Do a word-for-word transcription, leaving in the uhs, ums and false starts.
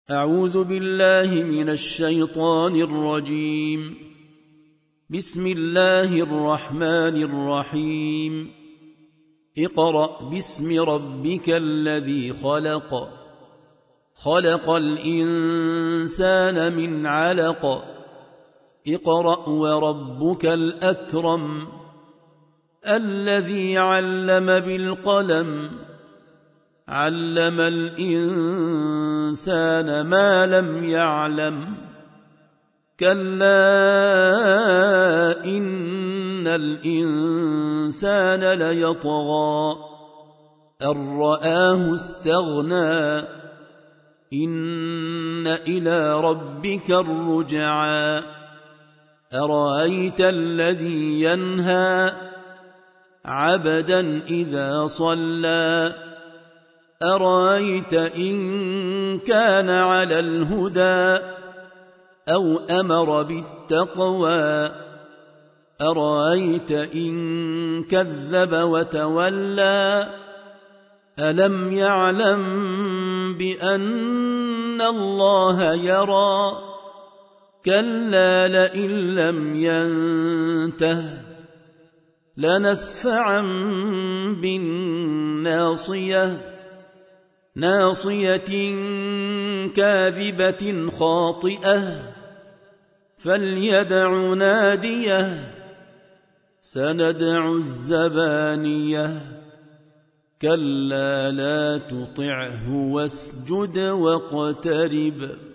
أعوذ بالله من الشيطان الرجيم. بسم الله الرحمن الرحيم. اقرأ باسم ربك الذي خلق خلق الإنسان من علق اقرأ وربك الأكرم الذي علم بالقلم علم الإنسان ما لم يعلم كلا إن الإنسان ليطغى أن رآه استغنى إن إلى ربك الرجعى أرأيت الذي ينهى عبدا إذا صلى أرأيت إن كان على الهدى أو أمر بالتقوى أرأيت إن كذب وتولى ألم يعلم بأن الله يرى كلا لئن لم ينته لنسفعا بالناصية ناصية كاذبة خاطئة فليدع ناديه سندع الزبانية كلا لا تطعه واسجد واقترب